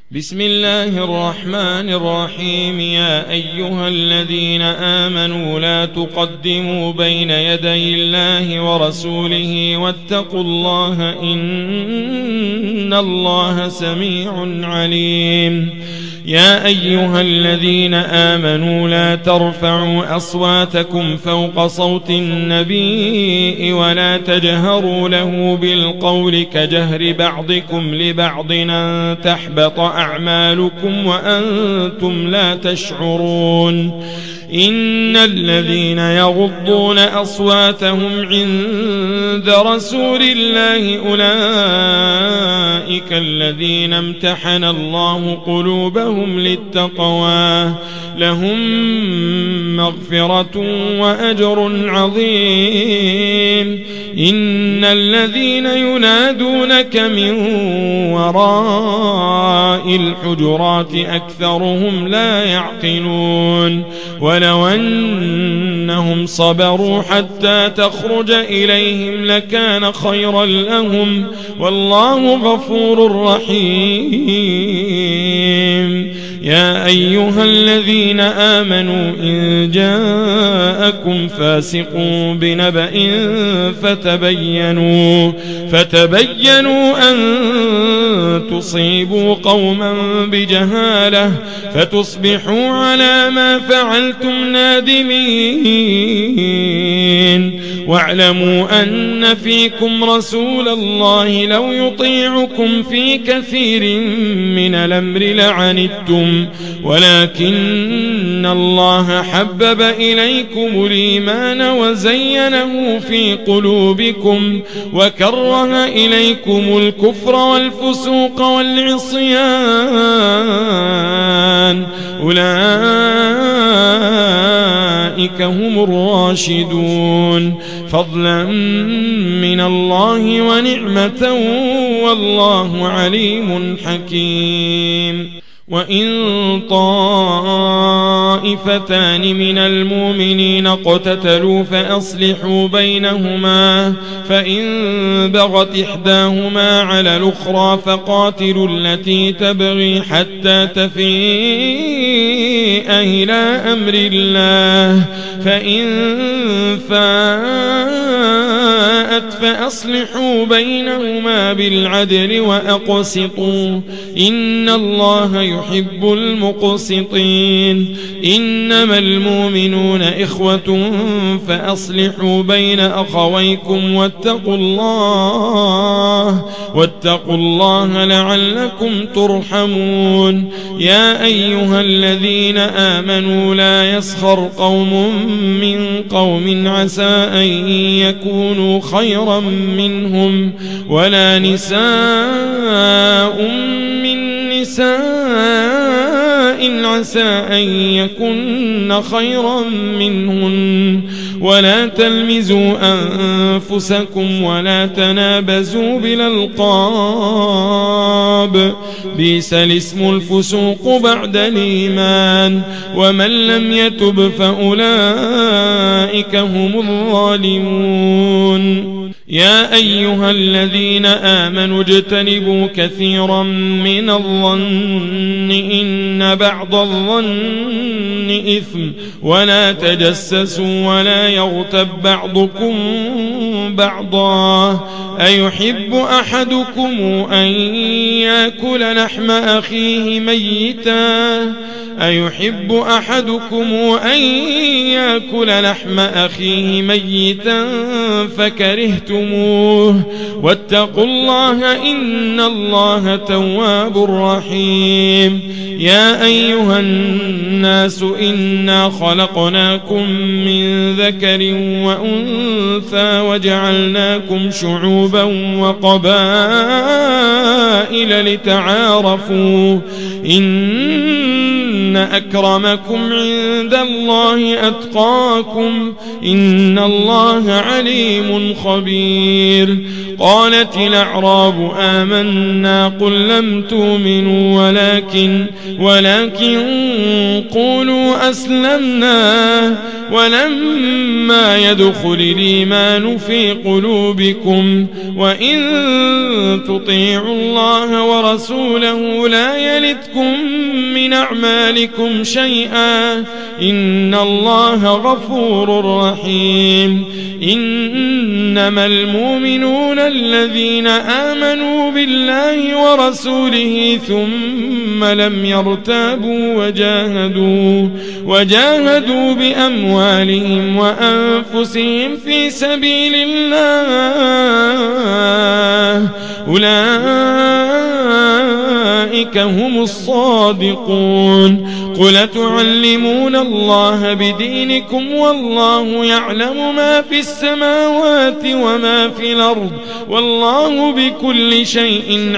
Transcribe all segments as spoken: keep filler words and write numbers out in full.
بسم الله الرحمن الرحيم. يا أيها الذين آمنوا لا تقدموا بين يدي الله ورسوله واتقوا الله إن الله سميع عليم. يا أيها الذين آمنوا لا ترفعوا أصواتكم فوق صوت النبي ولا تجهروا له بالقول كجهر بعضكم لبعض أن تحبط أعمالكم وأنتم لا تشعرون. إن الذين يغضون أصواتهم عند رسول الله أولئك الذين امتحن الله قلوبهم للتقوى لهم مغفرة وأجر عظيم. إن الذين ينادونك من وراء الحجرات أكثرهم لا يعقلون. ولو أنهم صبروا حتى تخرج إليهم لكان خيرا لهم والله غفور رحيم. يا أيها الذين آمنوا إن جاءكم فاسق بنبأ فتبينوا فتبينوا أن تصيبوا قوما بجهالة فتصبحوا على ما فعلتم نادمين. واعلموا أن فيكم رسول الله لو يطيعكم في كثير من الأمر لعنتم ولكن الله حبب إليكم الإيمان وزينه في قلوبكم وكره إليكم الكفر والفسوق والعصيان أولئك هم الراشدون فضلا من الله ونعمة والله عليم حكيم. وإن طائفتان من المؤمنين اقتتلوا فأصلحوا بينهما فإن بغت إحداهما على الأخرى فقاتلوا التي تبغي حتى تفيء إلى أمر الله فإن فاءت فأصلحوا بينهما بالعدل وأقسطوا إن الله يحب المقسطين. إنما المؤمنون إخوة فأصلحوا بين أخويكم واتقوا الله واتقوا الله لعلكم ترحمون. يا أيها الذين آمنوا لا يسخر قوم من قوم عسى أن يكونوا خيرا منهم ولا نساء من نساء عسى أن يكن خيرا منهن ولا تلمزوا أنفسكم ولا تنابزوا بالألقاب بئس الاسم الفسوق بعد الإيمان ومن لم يتب فأولئك هم الظالمون. يا أيها الذين آمنوا اجتنبوا كثيرا من الظن إن بعض الظن إثم ولا تجسسوا ولا يغتب بعضكم بعضا أيحب أحدكم أن يأكل لحم أخيه ميتا أيحب أحدكم أن يأكل لحم أخيه ميتا فكرهتموه واتقوا الله إن الله تواب رحيم. يا أيها الناس إنا خلقناكم من ذكر وأنثى وجعلناكم شعوبا وقبائل لتعارفوا إن أكرمكم عند الله أتقاكم إن الله عليم خبير. قالت الأعراب آمنا قل لم تؤمنوا ولكن ولكن قولوا أسلمنا ولما يدخل الإيمان في قلوبكم وإن تطيعوا الله ورسوله لا يلتكم من أعمالكم شيئا إن الله غفور رحيم. إنما المؤمنون الذين آمنوا بالله ورسوله ثم لم يرتابوا وجاهدوا وجاهدوا بأموالهم وأنفسهم في سبيل الله أولئك هم الصادقون. قل تعلمون الله بدينكم والله يعلم ما في السماوات وما في الأرض والله بكل شيء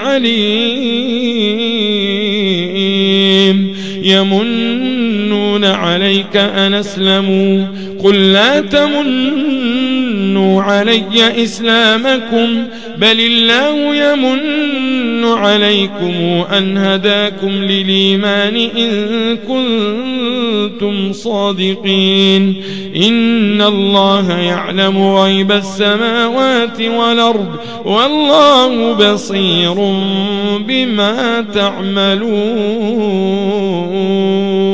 عليم. يمنون عليك أن أسلموا قل لا تمنوا علي إسلامكم بل الله يمن عليكم أن هداكم للإيمان إن كنتم صادقين. إن الله يعلم غيب السماوات والأرض والله بصير بما تعملون.